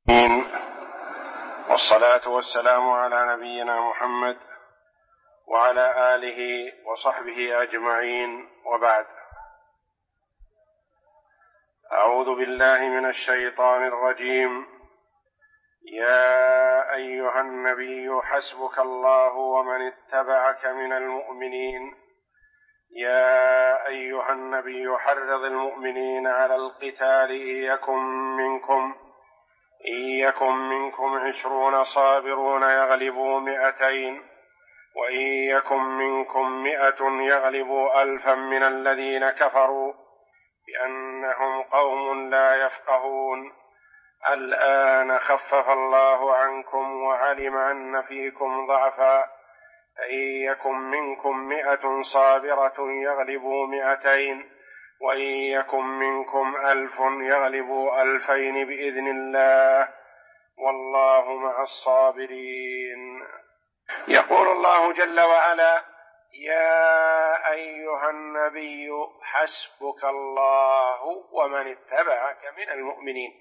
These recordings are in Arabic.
والصلاة والسلام على نبينا محمد وعلى آله وصحبه أجمعين، وبعد. أعوذ بالله من الشيطان الرجيم. يا أيها النبي حسبك الله ومن اتبعك من المؤمنين. يا أيها النبي حرض المؤمنين على القتال إن يكن منكم 20 صابرون يغلبوا 200، وإن يكن منكم 100 يغلبوا 1000 من الذين كفروا بأنهم قوم لا يفقهون. الآن خفف الله عنكم وعلم أن فيكم ضعفا، فإن يكن منكم 100 صابرة يغلبوا 200، وإن يكن منكم 1000 يغلبوا 2000 بإذن الله، والله مع الصابرين. يقول الله جل وعلا: يا أيها النبي حسبك الله ومن اتبعك من المؤمنين.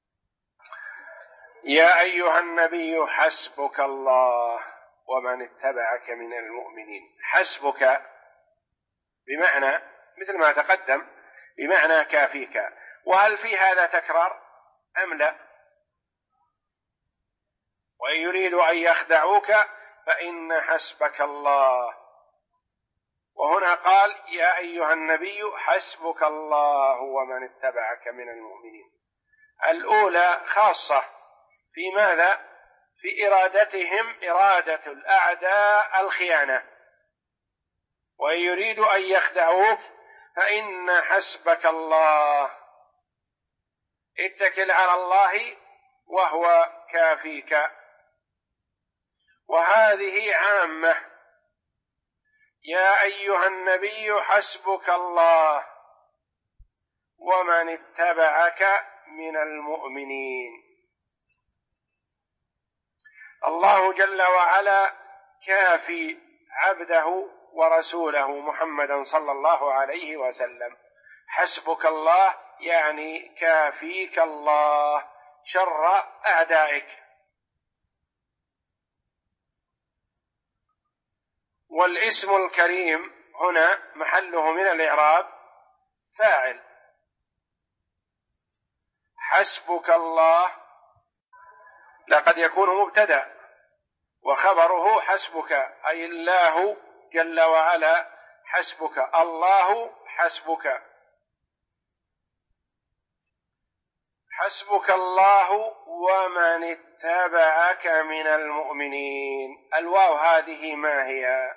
يا أيها النبي حسبك الله ومن اتبعك من المؤمنين. حسبك بمعنى مثل ما تقدم، بمعنى كافيك. وهل في هذا تكرار أم لا؟ وإن يريدوا أن يخدعوك فإن حسبك الله. وهنا قال: يا أيها النبي حسبك الله ومن اتبعك من المؤمنين. الأولى خاصة في ماذا؟ في إرادتهم، إرادة الأعداء الخيانة. وإن يريدوا أن يخدعوك فإن حسبك الله. اتكل على الله وهو كافيك. وهذه عامة. يا أيها النبي حسبك الله ومن اتبعك من المؤمنين. الله جل وعلا كافي عبده ورسوله محمدا صلى الله عليه وسلم. حسبك الله يعني كافيك الله شر أعدائك. والاسم الكريم هنا محله من الإعراب فاعل. حسبك الله لقد يكون مبتدأ وخبره حسبك، أي الله جل وعلا حسبك، الله حسبك. حسبك الله ومن اتبعك من المؤمنين. الواو هذه ما هي؟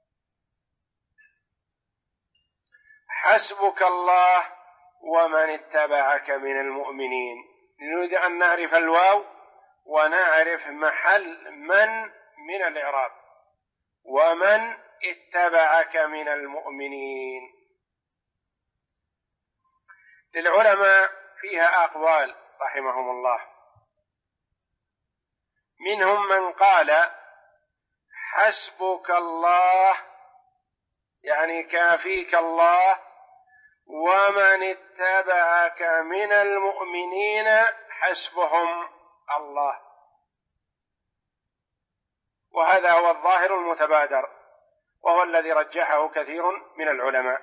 حسبك الله ومن اتبعك من المؤمنين. نريد أن نعرف الواو ونعرف محل من الإعراب. ومن اتبعك من المؤمنين. للعلماء فيها أقوال رحمهم الله. منهم من قال: حسبك الله يعني كافيك الله ومن اتبعك من المؤمنين حسبهم الله. وهذا هو الظاهر المتبادر، وهو الذي رجحه كثير من العلماء،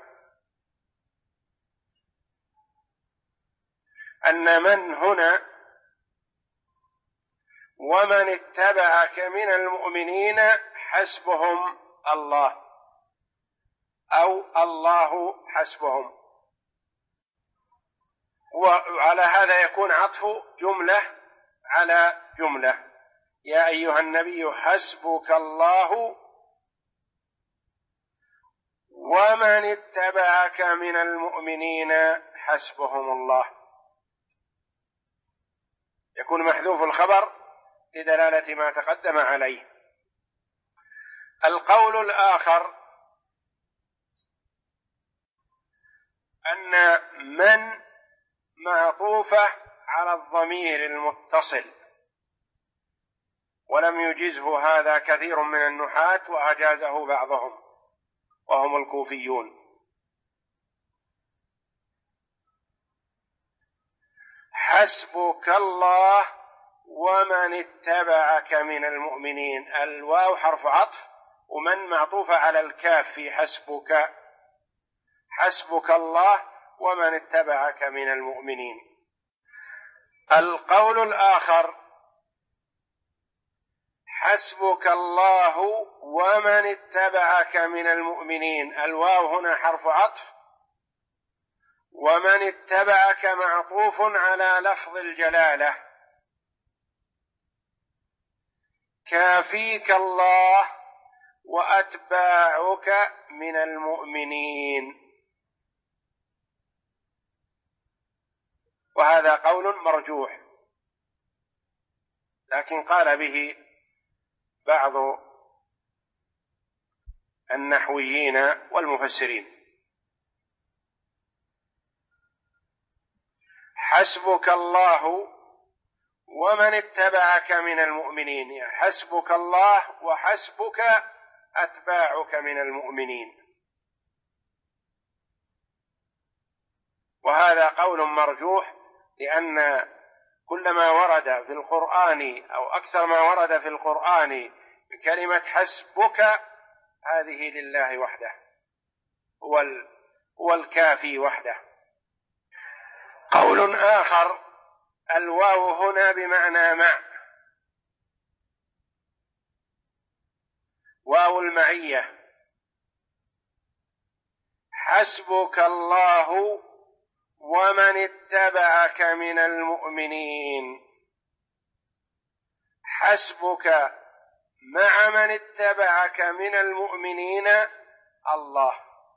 أن من هنا ومن اتبعك من المؤمنين حسبهم الله، أو الله حسبهم. وعلى هذا يكون عطف جملة على جملة. يا أيها النبي حسبك الله ومن اتبعك من المؤمنين حسبهم الله. يكون محذوف الخبر لدلالة ما تقدم عليه. القول الآخر أن من معطوفة على الضمير المتصل، ولم يجزه هذا كثير من النحاة وأجازه بعضهم وهم الكوفيون. حسبك الله ومن اتبعك من المؤمنين. الواو حرف عطف، ومن معطوفة على الكاف في حسبك. حسبك الله ومن اتبعك من المؤمنين. القول الآخر: حسبك الله ومن اتبعك من المؤمنين. الواو هنا حرف عطف، ومن اتبعك معطوف على لفظ الجلالة. كافيك الله وأتباعك من المؤمنين. وهذا قول مرجوح، لكن قال به بعض النحويين والمفسرين. حسبك الله ومن اتبعك من المؤمنين، يعني حسبك الله وحسبك أتباعك من المؤمنين. وهذا قول مرجوح، لأن كل ما ورد في القرآن أو أكثر ما ورد في القرآن كلمة حسبك هذه لله وحده، هو الكافي وحده. قول آخر: الواو هنا بمعنى مع، واو المعية. حسبك الله ومن اتبعك من المؤمنين. حسبك مع من اتبعك من المؤمنين الله.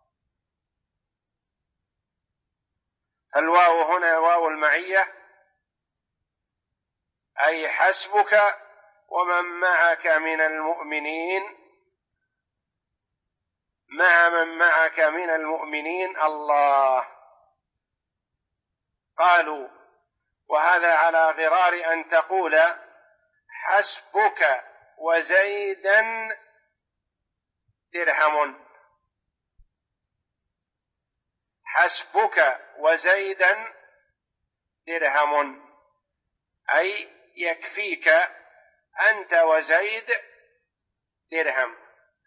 الواو هنا واو المعية، أي حسبك ومن معك من المؤمنين، مع من معك من المؤمنين الله. قالوا: وهذا على غرار أن تقول حسبك وزيدا درهم. حسبك وزيدا درهم، أي يكفيك أنت وزيد درهم.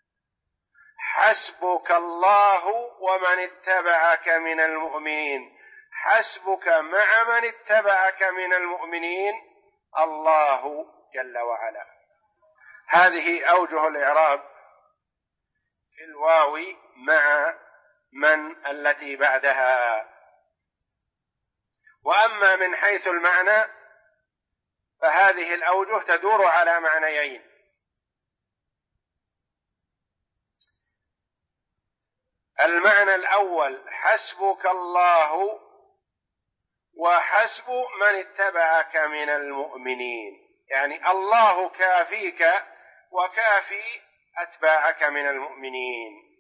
حسبك الله ومن اتبعك من المؤمنين. حسبك مع من اتبعك من المؤمنين الله جل وعلا. هذه أوجه الإعراب في الواو مع من التي بعدها. وأما من حيث المعنى فهذه الأوجه تدور على معنيين: المعنى الأول حسبك الله وحسب من اتبعك من المؤمنين، يعني الله كافيك وكافي أتباعك من المؤمنين.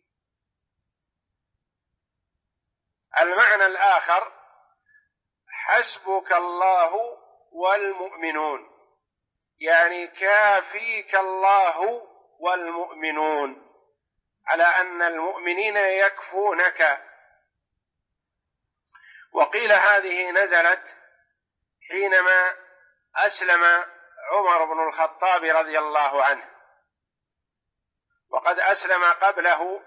المعنى الآخر حسبك الله والمؤمنون، يعني كافيك الله والمؤمنون، على أن المؤمنين يكفونك. وقيل هذه نزلت حينما أسلم عمر بن الخطاب رضي الله عنه، وقد أسلم قبله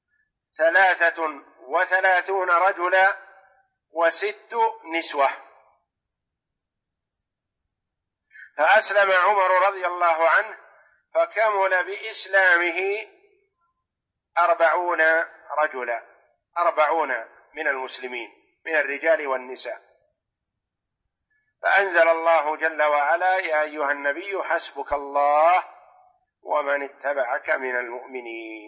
33 رجلا و6 نسوة. فأسلم عمر رضي الله عنه فكمل بإسلامه 40 رجلا، 40 من المسلمين من الرجال والنساء. فأنزل الله جل وعلا: يا أيها النبي حسبك الله ومن اتبعك من المؤمنين.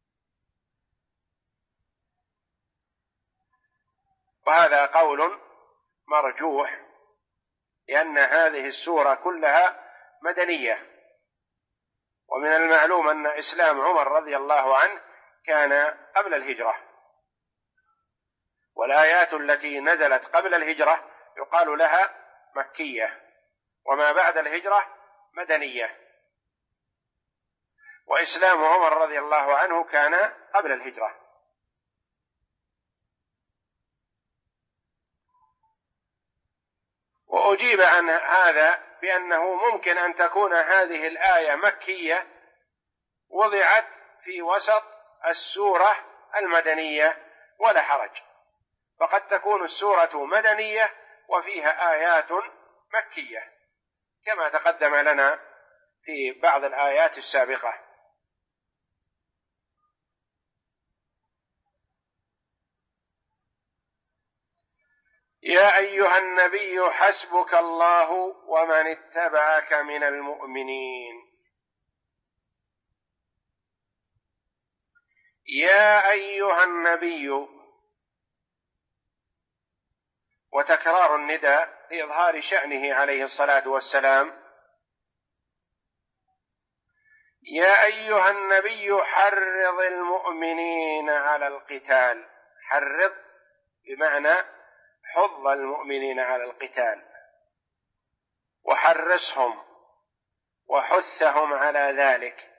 وهذا قول مرجوح، لأن هذه السورة كلها مدنية، ومن المعلوم أن إسلام عمر رضي الله عنه كان قبل الهجرة، والآيات التي نزلت قبل الهجرة يقال لها مكية، وما بعد الهجرة مدنية. وإسلام عمر رضي الله عنه كان قبل الهجرة. وأجيب عن هذا بأنه ممكن أن تكون هذه الآية مكية وضعت في وسط السورة المدنية ولا حرج، فقد تكون السورة مدنية وفيها آيات مكية كما تقدم لنا في بعض الآيات السابقة. يا أيها النبي حسبك الله ومن اتبعك من المؤمنين. يا أيها النبي، وتكرار النداء لإظهار شأنه عليه الصلاة والسلام. يا أيها النبي حرض المؤمنين على القتال. حرض بمعنى حض المؤمنين على القتال، وحرصهم وحثهم على ذلك.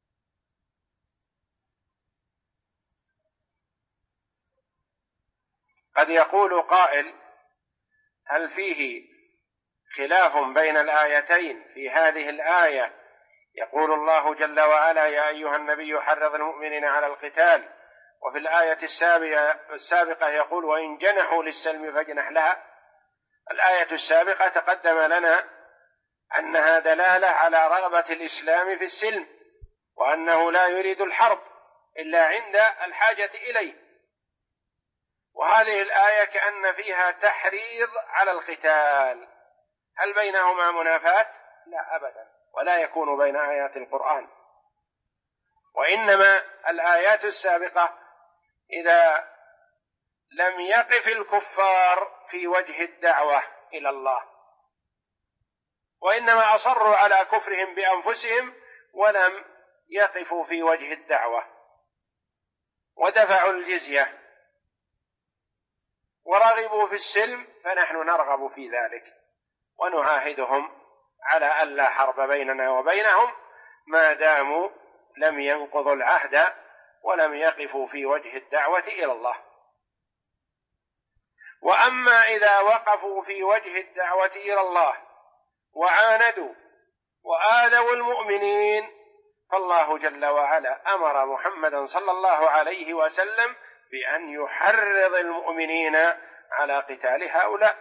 قد يقول قائل: هل فيه خلاف بين الآيتين؟ في هذه الآية يقول الله جل وعلا: يا أيها النبي حرض المؤمنين على القتال، وفي الآية السابقة يقول: وإن جنحوا للسلم فاجنح لها. الآية السابقة تقدم لنا أنها دلالة على رغبة الإسلام في السلم، وأنه لا يريد الحرب إلا عند الحاجة إليه، وهذه الآية كأن فيها تحريض على القتال. هل بينهما منافاة؟ لا أبدا، ولا يكون بين آيات القرآن، وإنما الآيات السابقة إذا لم يقف الكفار في وجه الدعوة إلى الله، وإنما أصروا على كفرهم بأنفسهم ولم يقفوا في وجه الدعوة ودفعوا الجزية ورغبوا في السلم، فنحن نرغب في ذلك ونعاهدهم على ألا حرب بيننا وبينهم ما داموا لم ينقضوا العهد ولم يقفوا في وجه الدعوة إلى الله. وأما إذا وقفوا في وجه الدعوة إلى الله وعاندوا وآذوا المؤمنين، فالله جل وعلا أمر محمدا صلى الله عليه وسلم بأن يحرض المؤمنين على قتال هؤلاء.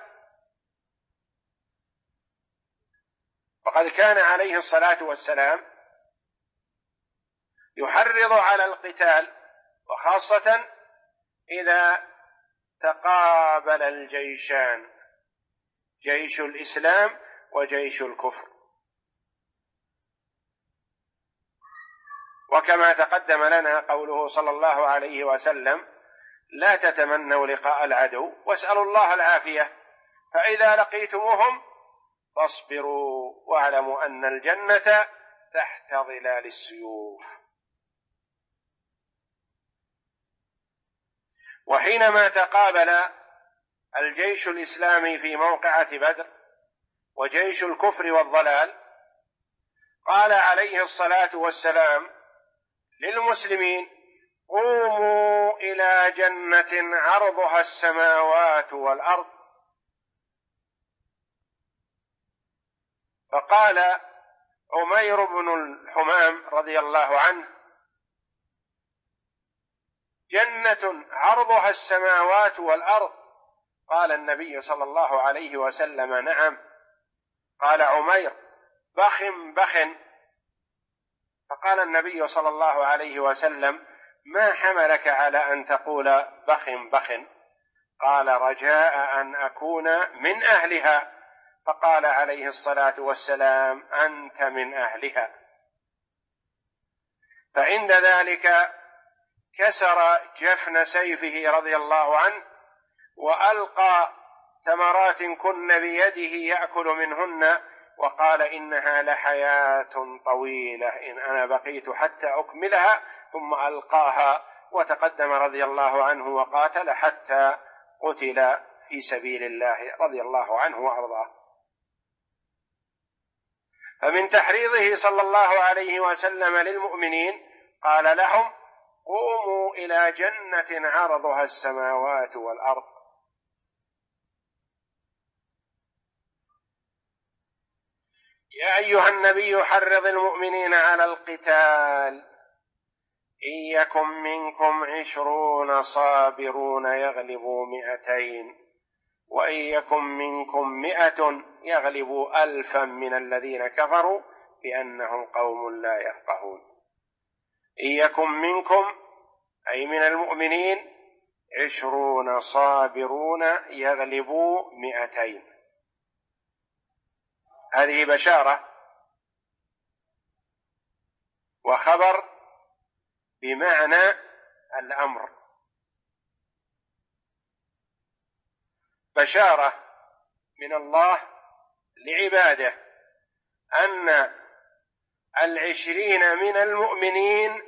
وقد كان عليه الصلاة والسلام يحرض على القتال، وخاصة إذا تقابل الجيشان، جيش الإسلام وجيش الكفر. وكما تقدم لنا قوله صلى الله عليه وسلم: لا تتمنوا لقاء العدو واسألوا الله العافية، فإذا لقيتموهم فاصبروا واعلموا أن الجنة تحت ظلال السيوف. وحينما تقابل الجيش الإسلامي في موقعة بدر وجيش الكفر والضلال، قال عليه الصلاة والسلام للمسلمين: قوموا إلى جنة عرضها السماوات والأرض. فقال عمير بن الحمام رضي الله عنه: جنة عرضها السماوات والأرض؟ قال النبي صلى الله عليه وسلم: نعم. قال عمير: بخ بخ. فقال النبي صلى الله عليه وسلم: ما حملك على أن تقول بخ بخ؟ قال: رجاء أن أكون من أهلها. فقال عليه الصلاة والسلام: أنت من أهلها. فعند ذلك كسر جفن سيفه رضي الله عنه، وألقى تمرات كن بيده يأكل منهن، وقال: إنها لحياة طويلة، إن أنا بقيت حتى أكملها. ثم ألقاها وتقدم رضي الله عنه وقاتل حتى قتل في سبيل الله رضي الله عنه وأرضاه. فمن تحريضه صلى الله عليه وسلم للمؤمنين قال لهم: قوموا إلى جنة عرضها السماوات والأرض. . يا أيها النبي حرض المؤمنين على القتال إن يكن منكم 20 صابرون يغلبوا 200 وإن يكن منكم 100 يغلبوا 1000 من الذين كفروا بأنهم قوم لا يفقهون. إن يكن منكم أي من المؤمنين 20 صابرون يغلبوا 200. هذه بشارة وخبر بمعنى الأمر. بشارة من الله لعباده أن 20 من المؤمنين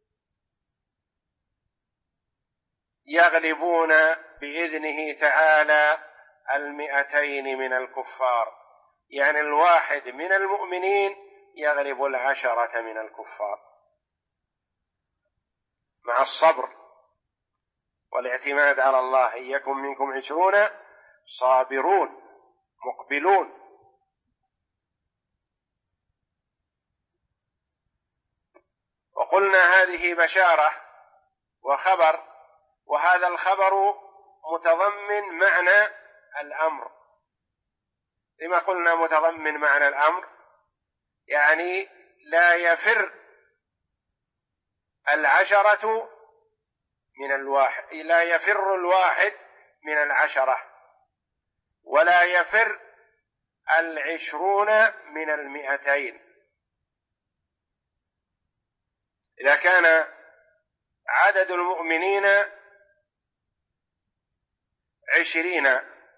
يغلبون بإذنه تعالى 200 من الكفار، يعني 1 من المؤمنين يغلب 10 من الكفار مع الصبر والاعتماد على الله. إن يكن منكم 20 صابرون مقبلون. وقلنا هذه بشارة وخبر، وهذا الخبر متضمن معنى الأمر. لما قلنا متضمن معنى الأمر؟ يعني لا يفر 10 من الواحد، لا يفر 1 من 10، ولا يفر 20 من 200. إذا كان عدد المؤمنين 20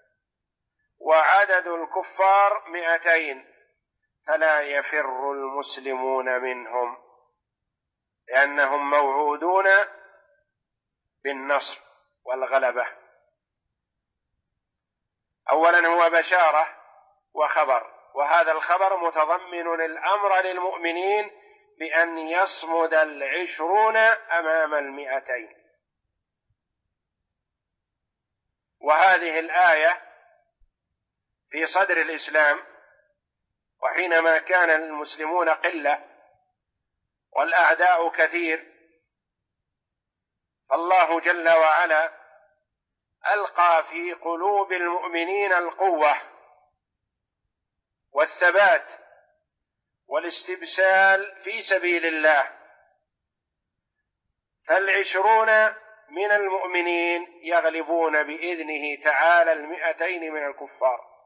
وعدد الكفار 200 فلا يفر المسلمون منهم، لأنهم موعودون بالنصر والغلبة. أولا هو بشارة وخبر، وهذا الخبر متضمن الأمر للمؤمنين بأن يصمد 20 أمام 200. وهذه الآية في صدر الإسلام، وحينما كان المسلمون قلة والأعداء كثير، فالله جل وعلا ألقى في قلوب المؤمنين القوة والثبات والاستبسال في سبيل الله. 20 من المؤمنين يغلبون بإذنه تعالى 200 من الكفار.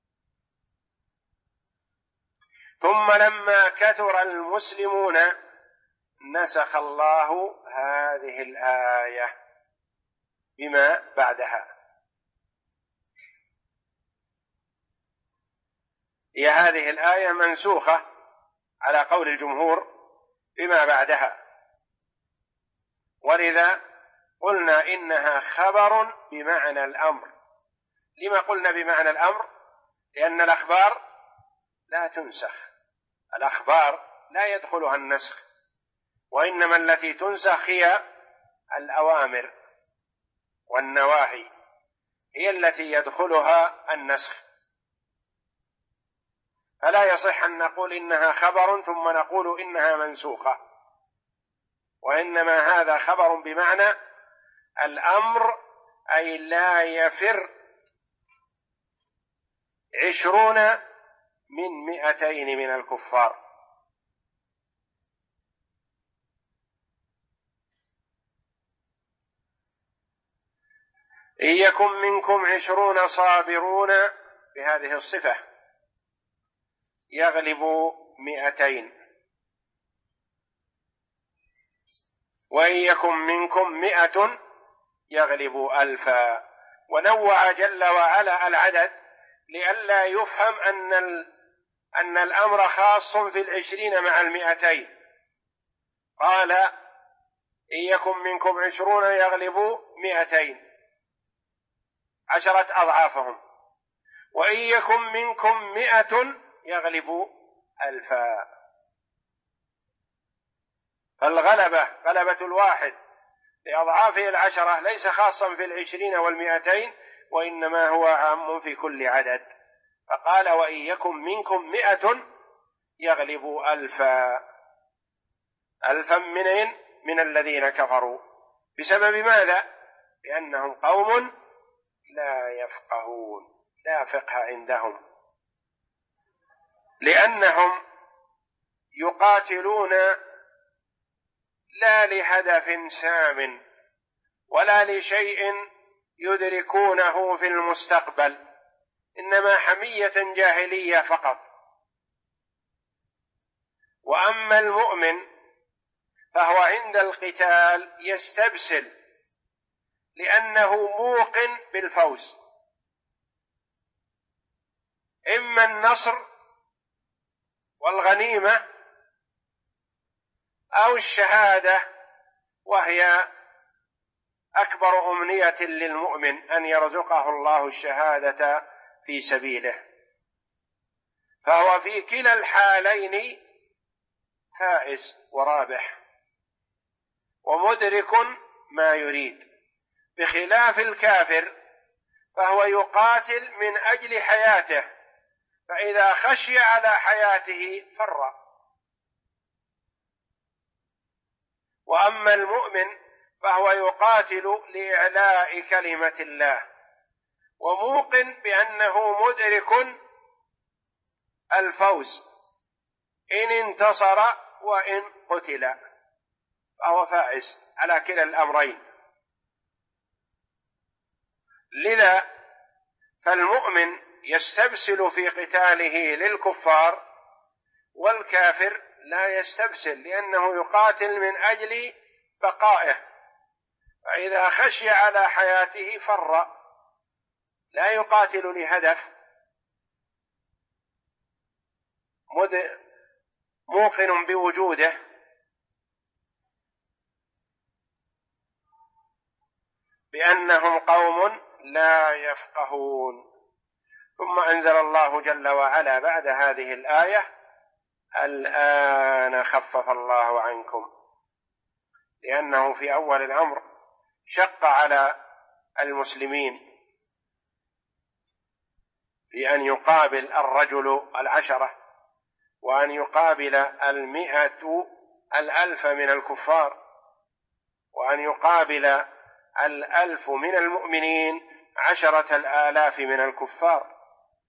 ثم لما كثر المسلمون نسخ الله هذه الآية بما بعدها. هي هذه الآية منسوخة على قول الجمهور بما بعدها، ولذا قلنا إنها خبر بمعنى الأمر. لما قلنا بمعنى الأمر؟ لأن الأخبار لا تنسخ، الأخبار لا يدخلها النسخ، وإنما التي تنسخ هي الأوامر والنواهي، هي التي يدخلها النسخ. فلا يصح أن نقول إنها خبر ثم نقول إنها منسوخة، وإنما هذا خبر بمعنى الأمر، أي لا يفر 20 من 200 من الكفار. إن يكن منكم 20 صابرون بهذه الصفة يغلبوا 200، وإن يكن منكم 100 يغلبوا 1000. ونوع جل وعلا العدد لئلا يفهم أن الأمر خاص في 20 مع 200. قال إن يكن منكم 20 يغلبوا 200، 10 أضعافهم، وإن يكن منكم 100 يغلبوا 1000. فالغلبة غلبة الواحد لأضعافه 10 ليس خاصا في 20 وال200، وإنما هو عام في كل عدد. فقال وإن يكن منكم 100 يغلب ألفا من الذين كفروا. بسبب ماذا؟ لأنهم قوم لا يفقهون، لا فقه عندهم، لأنهم يقاتلون لا لهدف سام ولا لشيء يدركونه في المستقبل، إنما حمية جاهلية فقط. وأما المؤمن فهو عند القتال يستبسل، لأنه موقن بالفوز، إما النصر والغنيمة أو الشهادة، وهي أكبر أمنية للمؤمن أن يرزقه الله الشهادة في سبيله، فهو في كلا الحالين فائز ورابح ومدرك ما يريد، بخلاف الكافر فهو يقاتل من أجل حياته، فإذا خشي على حياته فر. وأما المؤمن فهو يقاتل لإعلاء كلمة الله، وموقن بأنه مدرك الفوز إن انتصر وإن قتل، فهو فائز على كلا الأمرين. لذا فالمؤمن يستبسل في قتاله للكفار، والكافر لا يستبسل لأنه يقاتل من أجل بقائه، فإذا خشي على حياته فر، لا يقاتل لهدف، موقن بوجوده. بأنهم قوم لا يفقهون. ثم أنزل الله جل وعلا بعد هذه الآية: الآن خفف الله عنكم، لأنه في أول الأمر شق على المسلمين في أن يقابل الرجل 10، وأن يقابل 100,000 من الكفار، وأن يقابل 1,000 من المؤمنين 10,000 من الكفار،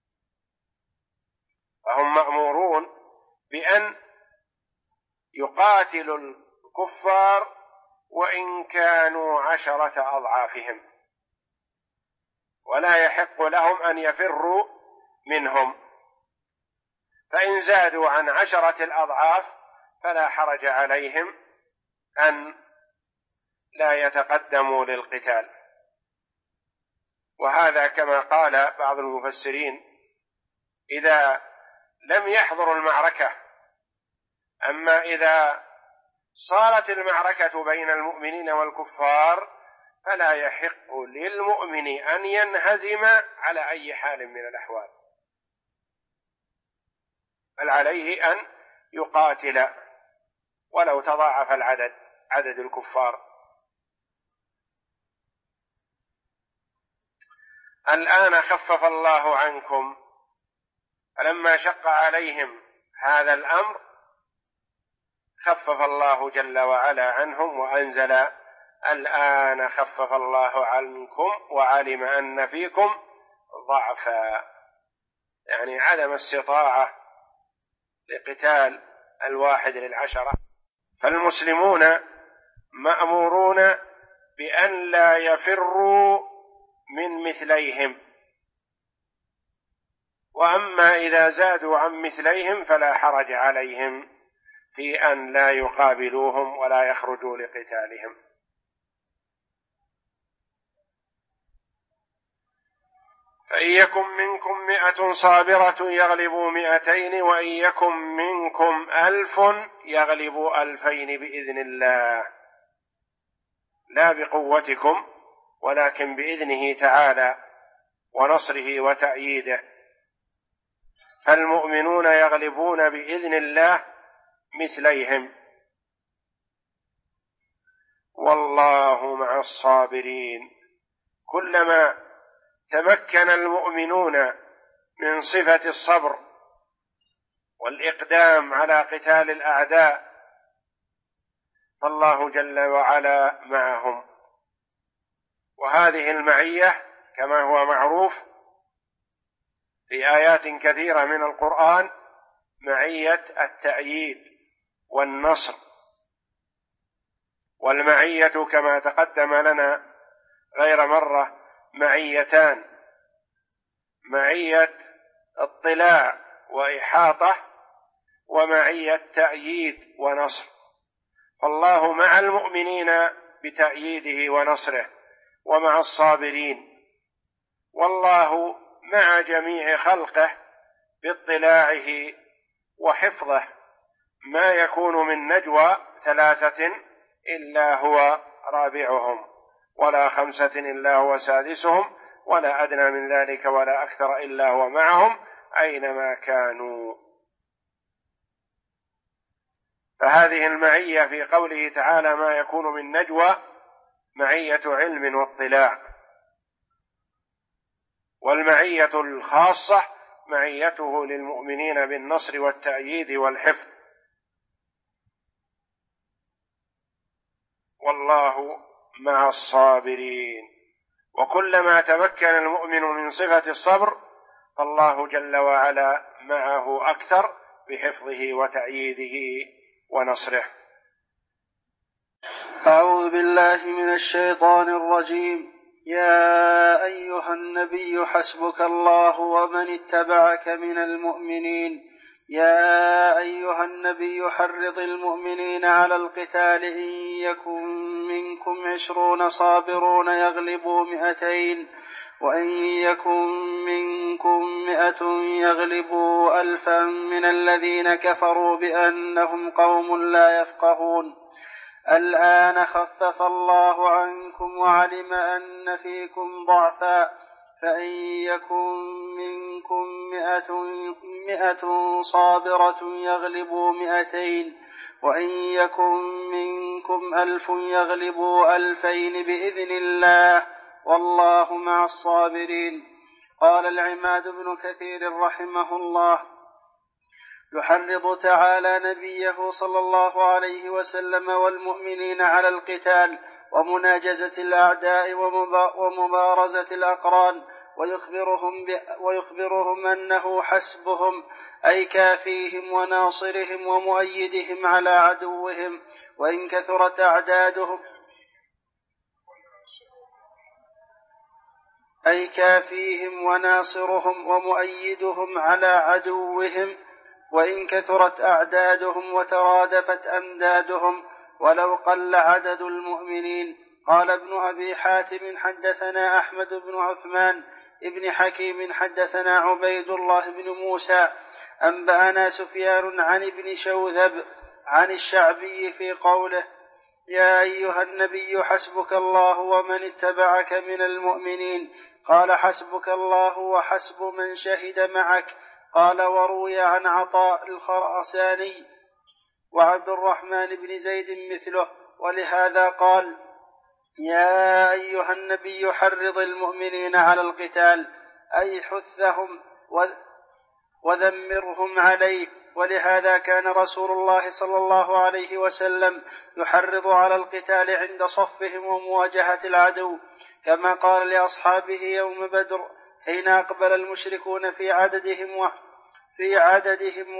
فهم مأمورون بأن يقاتلوا الكفار وإن كانوا 10 أضعافهم، ولا يحق لهم أن يفروا منهم، فإن زادوا عن 10 الأضعاف فلا حرج عليهم أن لا يتقدموا للقتال. وهذا كما قال بعض المفسرين: إذا لم يحضروا المعركة. أما إذا صارت المعركة بين المؤمنين والكفار فلا يحق للمؤمن أن ينهزم على أي حال من الأحوال، بل عليه أن يقاتل ولو تضاعف عدد الكفار. الآن خفف الله عنكم، فلما شق عليهم هذا الأمر خفف الله جل وعلا عنهم وأنزل: الآن خفف الله عنكم وعلم أن فيكم ضعفا، يعني عدم استطاعة لقتال 1 ل10. فالمسلمون مأمورون بأن لا يفروا من مثليهم، وأما إذا زادوا عن مثليهم فلا حرج عليهم في أن لا يقابلوهم ولا يخرجوا لقتالهم. فإن يكن منكم 100 صابرة يغلبوا 200، وإن يكن منكم 1000 يغلبوا 2000 بإذن الله، لا بقوتكم ولكن بإذنه تعالى ونصره وتأييده. فالمؤمنون يغلبون بإذن الله مثليهم، والله مع الصابرين. كلما تمكن المؤمنون من صفة الصبر والإقدام على قتال الأعداء، فالله جل وعلا معهم. وهذه المعية كما هو معروف في آيات كثيرة من القرآن معية التأييد والنصر. والمعية كما تقدم لنا غير مرة معيتان: معية اطلاع وإحاطة، ومعية تأييد ونصر. فالله مع المؤمنين بتأييده ونصره ومع الصابرين، والله مع جميع خلقه باطلاعه وحفظه. ما يكون من نجوى 3 إلا هو رابعهم، ولا 5 إلا هو سادسهم، ولا أدنى من ذلك ولا أكثر إلا هو معهم أينما كانوا. فهذه المعية في قوله تعالى ما يكون من نجوى معية علم واطلاع، والمعية الخاصة معيته للمؤمنين بالنصر والتأييد والحفظ. والله مع الصابرين. وكلما تمكن المؤمن من صفة الصبر فالله جل وعلا معه أكثر بحفظه وتأييده ونصره. أعوذ بالله من الشيطان الرجيم. يا أيها النبي حسبك الله ومن اتبعك من المؤمنين. يا أيها النبي حرض المؤمنين على القتال إن يكن منكم 20 صابرون يغلبوا 200 وإن يكن منكم 100 يغلبوا 1000 من الذين كفروا بأنهم قوم لا يفقهون. الآن خفف الله عنكم وعلم أن فيكم ضعفا فإن يكن منكم 100 صابرة يغلبوا 200 وإن يكن منكم 1000 يغلبوا 2000 بإذن الله والله مع الصابرين. قال العماد بن كثير رحمه الله: يحرض تعالى نبيه صلى الله عليه وسلم والمؤمنين على القتال ومناجزة الأعداء ومبارزة الأقران، ويخبرهم أنه حسبهم أي كافيهم وناصرهم ومؤيدهم على عدوهم وإن كثرت أعدادهم، أي كافيهم وناصرهم ومؤيدهم على عدوهم وإن كثرت أعدادهم وترادفت أمدادهم ولو قل عدد المؤمنين. قال ابن أبي حاتم: حدثنا أحمد بن عثمان ابن حكيم حدثنا عبيد الله بن موسى أنبأنا سفيان عن ابن شوذب عن الشعبي في قوله: يا أيها النبي حسبك الله ومن اتبعك من المؤمنين. قال: حسبك الله وحسب من شهد معك. قال: وروي عن عطاء الخراساني وعبد الرحمن بن زيد مثله، ولهذا قال: يا أيها النبي حرض المؤمنين على القتال، أي حثهم وذمرهم عليه. ولهذا كان رسول الله صلى الله عليه وسلم يحرض على القتال عند صفهم ومواجهة العدو، كما قال لأصحابه يوم بدر حين أقبل المشركون في عددهم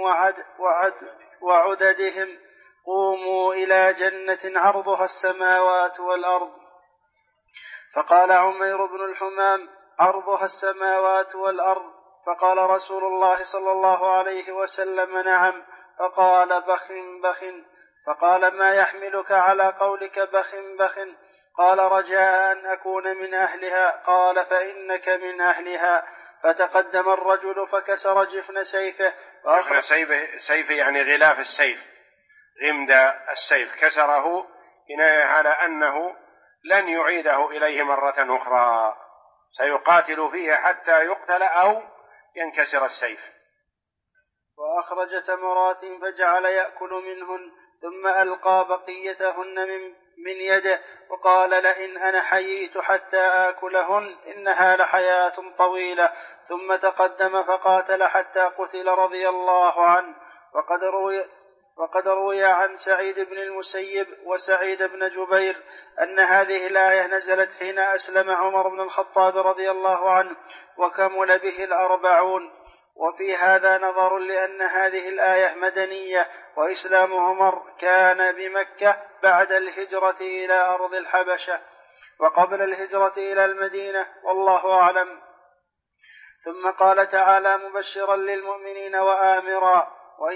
وعددهم: قوموا إلى جنة عرضها السماوات والأرض. فقال عمير بن الحمام: عرضها السماوات والأرض. فقال رسول الله صلى الله عليه وسلم: نعم. فقال: بخ بخ. فقال: ما يحملك على قولك بخ بخ؟ قال: رجاء أن أكون من أهلها. قال: فإنك من أهلها. فتقدم الرجل فكسر جفن سيفه سيفه يعني غلاف السيف، غمد السيف كسره، كناية على أنه لن يعيده إليه مرة أخرى، سيقاتل فيه حتى يقتل أو ينكسر السيف. وأخرج تمرات فجعل يأكل منهن ثم ألقى بقيتهن من يده وقال: لئن أنا حييت حتى آكلهن إنها لحياة طويلة. ثم تقدم فقاتل حتى قتل رضي الله عنه. وقد روي عن سعيد بن المسيب وسعيد بن جبير أن هذه الآية نزلت حين أسلم عمر بن الخطاب رضي الله عنه وكمل به 40. وفي هذا نظر لأن هذه الآية مدنية، وإسلام عمر كان بمكة بعد الهجرة إلى أرض الحبشة وقبل الهجرة إلى المدينة، والله أعلم. ثم قال تعالى مبشرا للمؤمنين وآمرا: وإن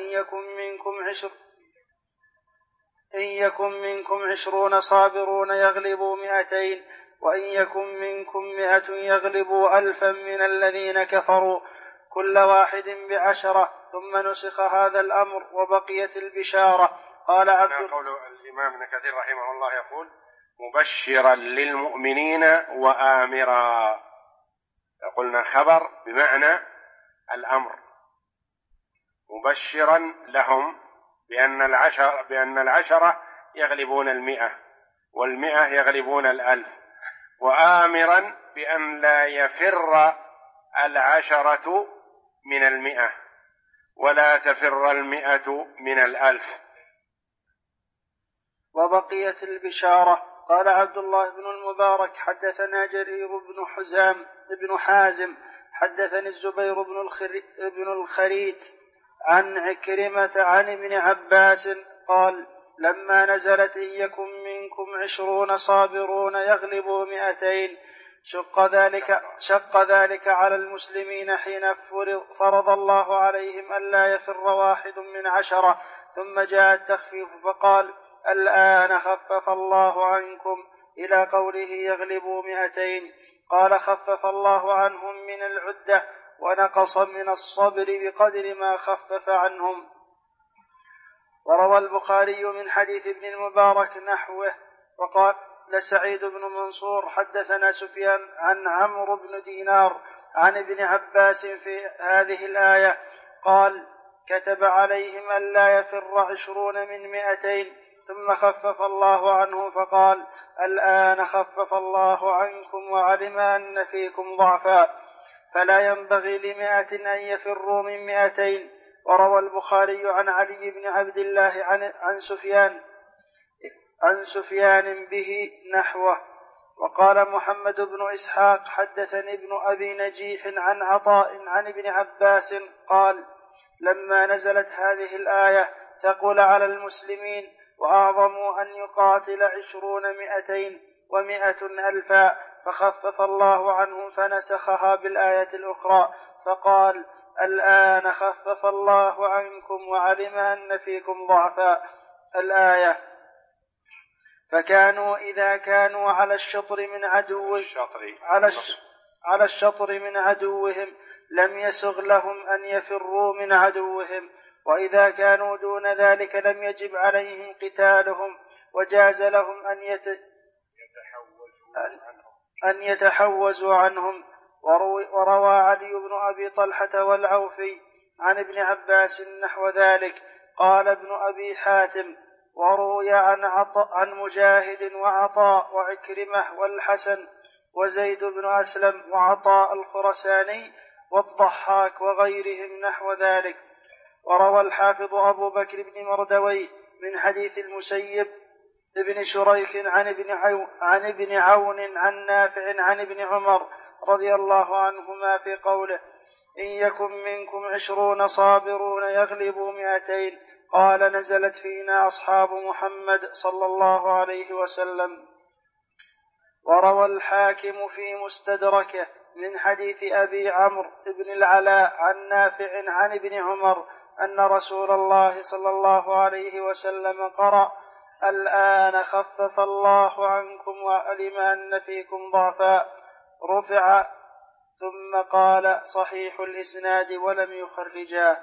يكن منكم 20 صابرون يغلبوا 200، وإن يكن منكم 100 يغلبوا 1000 من الذين كفروا، كل واحد ب10. ثم نسخ هذا الأمر وبقيت البشارة. قال قول الإمام ابن كثير رحمه الله يقول: مبشرا للمؤمنين وآمرا. قلنا خبر بمعنى الأمر، مبشرا لهم بأن 10 يغلبون 100 و100 يغلبون 1000، وآمرا بأن لا يفر 10 من 100 ولا تفر 100 من 1000. وبقيت البشارة. قال عبد الله بن المبارك: حدثنا جرير بن حازم حدثني الزبير بن الخريت عن عكرمة عن ابن عباس قال: لما نزلت إن يكن منكم 20 صابرون يغلبوا 200 شق ذلك على المسلمين حين فرض الله عليهم ألا يفر واحد من 10. ثم جاء التخفيف فقال: الآن خفف الله عنكم، إلى قوله يغلبوا 200. قال: خفف الله عنهم من العدة ونقص من الصبر بقدر ما خفف عنهم. وروى البخاري من حديث ابن المبارك نحوه. وقال لسعيد بن منصور: حدثنا سفيان عن عمرو بن دينار عن ابن عباس في هذه الآية قال: كتب عليهم ألا يفر 20 من 200، ثم خفف الله عنه فقال: الآن خفف الله عنكم وعلم أن فيكم ضعفا، فلا ينبغي ل100 أن يفروا من 200. وروى البخاري عن علي بن عبد الله عن سفيان به نحوه. وقال محمد بن إسحاق: حدثني ابن أبي نجيح عن عطاء عن ابن عباس قال: لما نزلت هذه الآية ثقل على المسلمين وأعظموا أن يقاتل 20 200 و100 ألفا، فخفف الله عنهم فنسخها بالآية الأخرى فقال: الآن خفف الله عنكم وعلم أن فيكم ضعفا، الآية. فكانوا إذا كانوا على الشطر من عدوهم لم يسغ لهم أن يفروا من عدوهم، وإذا كانوا دون ذلك لم يجب عليهم قتالهم، وجاز لهم أن يتحوزوا عنهم. وروى علي بن أبي طلحة والعوفي عن ابن عباس نحو ذلك. قال ابن أبي حاتم: وروي عن مجاهد وعطاء وعكرمة والحسن وزيد بن أسلم وعطاء الخرساني والضحاك وغيرهم نحو ذلك. وروى الحافظ أبو بكر بن مردويه من حديث المسيب ابن شريك عن ابن عون عن نافع عن ابن عمر رضي الله عنهما في قوله: إن يكن منكم 20 صابرون يغلبوا 200. قال: نزلت فينا أصحاب محمد صلى الله عليه وسلم. وروى الحاكم في مستدركه من حديث أبي عمرو بن العلاء عن نافع عن ابن عمر أن رسول الله صلى الله عليه وسلم قرأ: الآن خفف الله عنكم وعلم أن فيكم ضعفا، رفع، ثم قال: صحيح الإسناد ولم يخرجاه.